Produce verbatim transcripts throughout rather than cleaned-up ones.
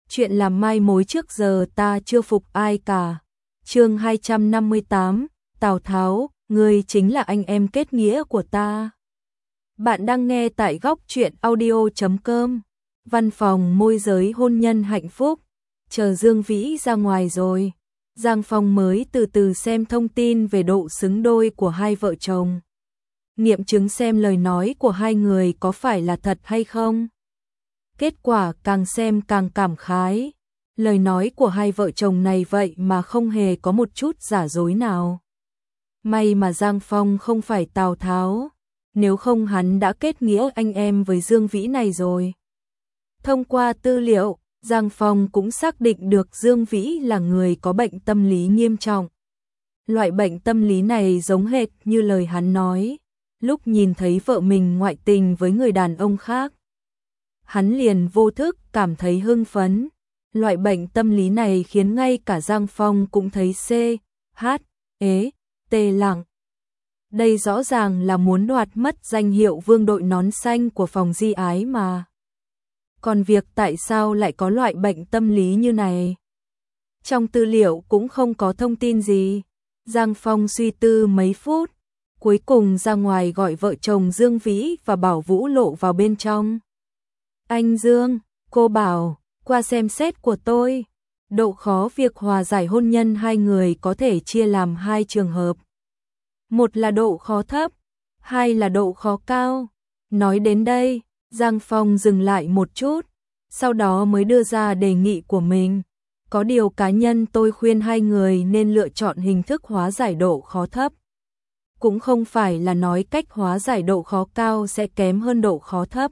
chuyện làm mai mối trước giờ ta chưa phục ai cả. Chương hai trăm năm mươi tám, Tào Tháo, ngươi chính là anh em kết nghĩa của ta. Bạn đang nghe tại góc truyện audio chấm com. Văn phòng môi giới hôn nhân hạnh phúc. Chờ Dương Vĩ ra ngoài rồi, Giang Phong mới từ từ xem thông tin về độ xứng đôi của hai vợ chồng. Nghiệm chứng xem lời nói của hai người có phải là thật hay không. Kết quả càng xem càng cảm khái. Lời nói của hai vợ chồng này vậy mà không hề có một chút giả dối nào. May mà Giang Phong không phải Tào Tháo, nếu không hắn đã kết nghĩa anh em với Dương Vĩ này rồi. Thông qua tư liệu, Giang Phong cũng xác định được Dương Vĩ là người có bệnh tâm lý nghiêm trọng. Loại bệnh tâm lý này giống hệt như lời hắn nói, lúc nhìn thấy vợ mình ngoại tình với người đàn ông khác. Hắn liền vô thức cảm thấy hưng phấn. Loại bệnh tâm lý này khiến ngay cả Giang Phong cũng thấy C, H, ế, T lặng. Đây rõ ràng là muốn đoạt mất danh hiệu vương đội nón xanh của phòng di ái mà. Còn việc tại sao lại có loại bệnh tâm lý như này? Trong tư liệu cũng không có thông tin gì. Giang Phong suy tư mấy phút, cuối cùng ra ngoài gọi vợ chồng Dương Vĩ và Bảo Vũ Lộ vào bên trong. Anh Dương, cô Bảo, qua xem xét của tôi. Độ khó việc hòa giải hôn nhân hai người có thể chia làm hai trường hợp. Một là độ khó thấp, hai là độ khó cao. Nói đến đây, Giang Phong dừng lại một chút, sau đó mới đưa ra đề nghị của mình. Có điều cá nhân tôi khuyên hai người nên lựa chọn hình thức hóa giải độ khó thấp. Cũng không phải là nói cách hóa giải độ khó cao sẽ kém hơn độ khó thấp.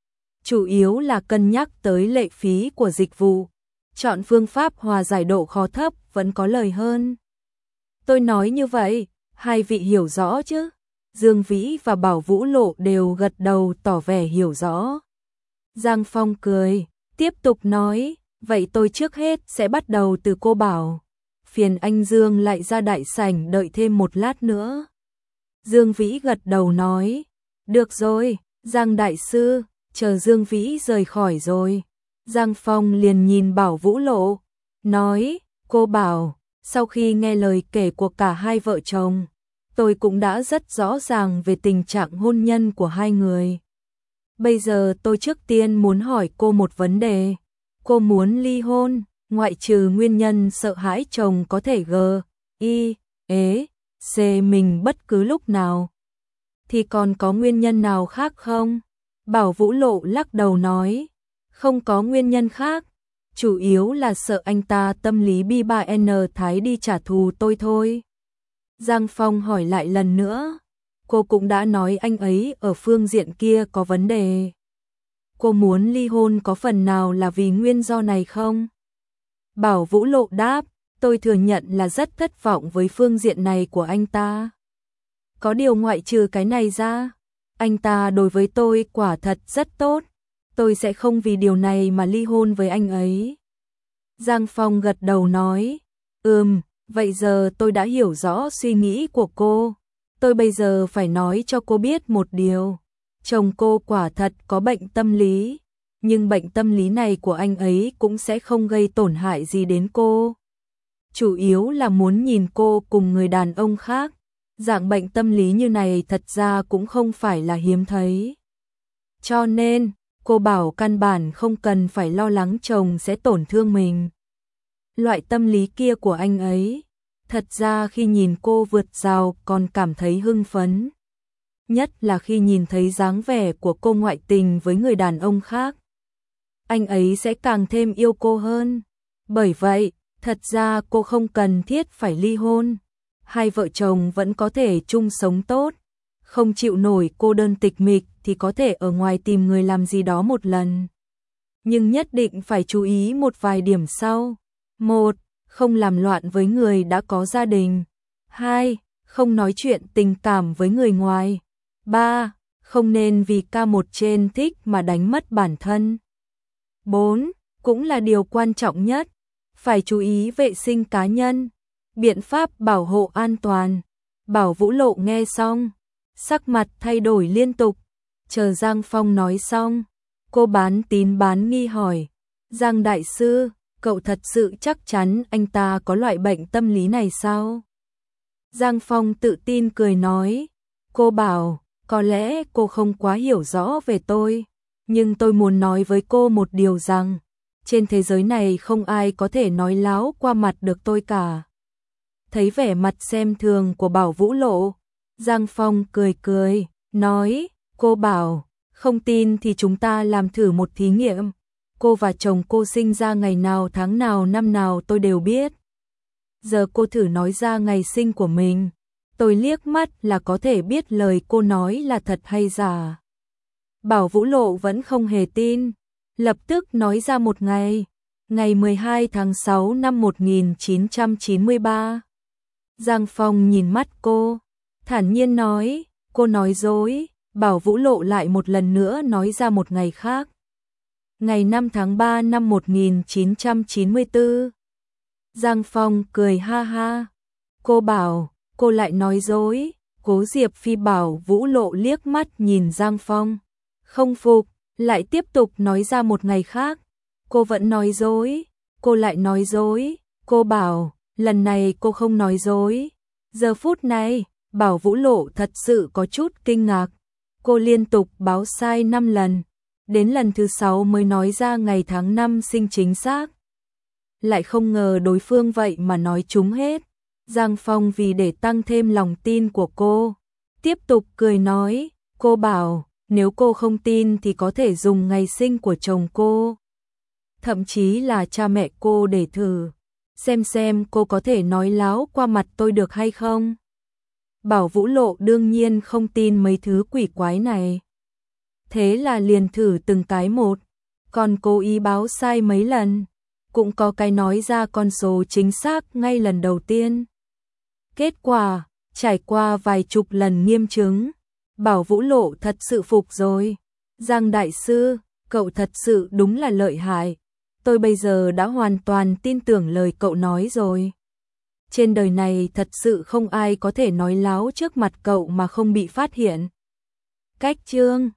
Chủ yếu là cân nhắc tới lệ phí của dịch vụ. Chọn phương pháp hòa giải độ khó thấp vẫn có lời hơn. Tôi nói như vậy, hai vị hiểu rõ chứ? Dương Vĩ và Bảo Vũ Lộ đều gật đầu tỏ vẻ hiểu rõ. Giang Phong cười, tiếp tục nói, vậy tôi trước hết sẽ bắt đầu từ cô Bảo. Phiền anh Dương lại ra đại sảnh đợi thêm một lát nữa. Dương Vĩ gật đầu nói, được rồi, Giang đại sư. Chờ Dương Vĩ rời khỏi rồi, Giang Phong liền nhìn Bảo Vũ Lộ, nói, cô Bảo, sau khi nghe lời kể của cả hai vợ chồng, tôi cũng đã rất rõ ràng về tình trạng hôn nhân của hai người. Bây giờ tôi trước tiên muốn hỏi cô một vấn đề. Cô muốn ly hôn, ngoại trừ nguyên nhân sợ hãi chồng có thể g, y, ế, c mình bất cứ lúc nào, thì còn có nguyên nhân nào khác không? Bảo Vũ Lộ lắc đầu nói, không có nguyên nhân khác, chủ yếu là sợ anh ta tâm lý bi ba N thái đi trả thù tôi thôi. Giang Phong hỏi lại lần nữa, cô cũng đã nói anh ấy ở phương diện kia có vấn đề. Cô muốn ly hôn có phần nào là vì nguyên do này không? Bảo Vũ Lộ đáp, tôi thừa nhận là rất thất vọng với phương diện này của anh ta. Có điều ngoại trừ cái này ra, anh ta đối với tôi quả thật rất tốt, tôi sẽ không vì điều này mà ly hôn với anh ấy. Giang Phong gật đầu nói, ừm, vậy giờ tôi đã hiểu rõ suy nghĩ của cô. Tôi bây giờ phải nói cho cô biết một điều, chồng cô quả thật có bệnh tâm lý, nhưng bệnh tâm lý này của anh ấy cũng sẽ không gây tổn hại gì đến cô. Chủ yếu là muốn nhìn cô cùng người đàn ông khác. Dạng bệnh tâm lý như này thật ra cũng không phải là hiếm thấy. Cho nên, cô Bảo căn bản không cần phải lo lắng chồng sẽ tổn thương mình. Loại tâm lý kia của anh ấy, thật ra khi nhìn cô vượt rào còn cảm thấy hưng phấn. Nhất là khi nhìn thấy dáng vẻ của cô ngoại tình với người đàn ông khác. Anh ấy sẽ càng thêm yêu cô hơn. Bởi vậy, thật ra cô không cần thiết phải ly hôn. Hai vợ chồng vẫn có thể chung sống tốt, không chịu nổi cô đơn tịch mịch thì có thể ở ngoài tìm người làm gì đó một lần. Nhưng nhất định phải chú ý một vài điểm sau. Một, không làm loạn với người đã có gia đình. Hai, không nói chuyện tình cảm với người ngoài. Ba, không nên vì ca một trên thích mà đánh mất bản thân. Bốn, cũng là điều quan trọng nhất, phải chú ý vệ sinh cá nhân. Biện pháp bảo hộ an toàn. Bảo Vũ Lộ nghe xong, sắc mặt thay đổi liên tục. Chờ Giang Phong nói xong, cô bán tín bán nghi hỏi, Giang đại sư, cậu thật sự chắc chắn anh ta có loại bệnh tâm lý này sao? Giang Phong tự tin cười nói, cô bảo, có lẽ cô không quá hiểu rõ về tôi, nhưng tôi muốn nói với cô một điều rằng, trên thế giới này không ai có thể nói láo qua mặt được tôi cả. Thấy vẻ mặt xem thường của Bảo Vũ Lộ, Giang Phong cười cười, nói, cô bảo, không tin thì chúng ta làm thử một thí nghiệm. Cô và chồng cô sinh ra ngày nào tháng nào năm nào tôi đều biết. Giờ cô thử nói ra ngày sinh của mình, tôi liếc mắt là có thể biết lời cô nói là thật hay giả. Bảo Vũ Lộ vẫn không hề tin, lập tức nói ra một ngày, ngày mười hai tháng sáu năm một nghìn chín trăm chín mươi ba. Giang Phong nhìn mắt cô, thản nhiên nói, cô nói dối. Bảo Vũ Lộ lại một lần nữa nói ra một ngày khác, ngày năm tháng ba năm một nghìn chín trăm chín mươi tư. Giang Phong cười ha ha, cô bảo, cô lại nói dối. Cố Diệp Phi Bảo Vũ Lộ liếc mắt nhìn Giang Phong, không phục, lại tiếp tục nói ra một ngày khác, cô vẫn nói dối, cô lại nói dối. Cô bảo, lần này cô không nói dối. Giờ phút này, Bảo Vũ Lộ thật sự có chút kinh ngạc, cô liên tục báo sai năm lần, đến lần thứ sáu mới nói ra ngày tháng năm sinh chính xác. Lại không ngờ đối phương vậy mà nói trúng hết. Giang Phong vì để tăng thêm lòng tin của cô, tiếp tục cười nói, cô bảo, nếu cô không tin thì có thể dùng ngày sinh của chồng cô, thậm chí là cha mẹ cô để thử, xem xem cô có thể nói láo qua mặt tôi được hay không. Bảo Vũ Lộ đương nhiên không tin mấy thứ quỷ quái này. Thế là liền thử từng cái một, còn cố ý báo sai mấy lần, cũng có cái nói ra con số chính xác ngay lần đầu tiên. Kết quả, trải qua vài chục lần nghiêm chứng, Bảo Vũ Lộ thật sự phục rồi. Giang đại sư, cậu thật sự đúng là lợi hại. Tôi bây giờ đã hoàn toàn tin tưởng lời cậu nói rồi. Trên đời này thật sự không ai có thể nói láo trước mặt cậu mà không bị phát hiện. Cách chương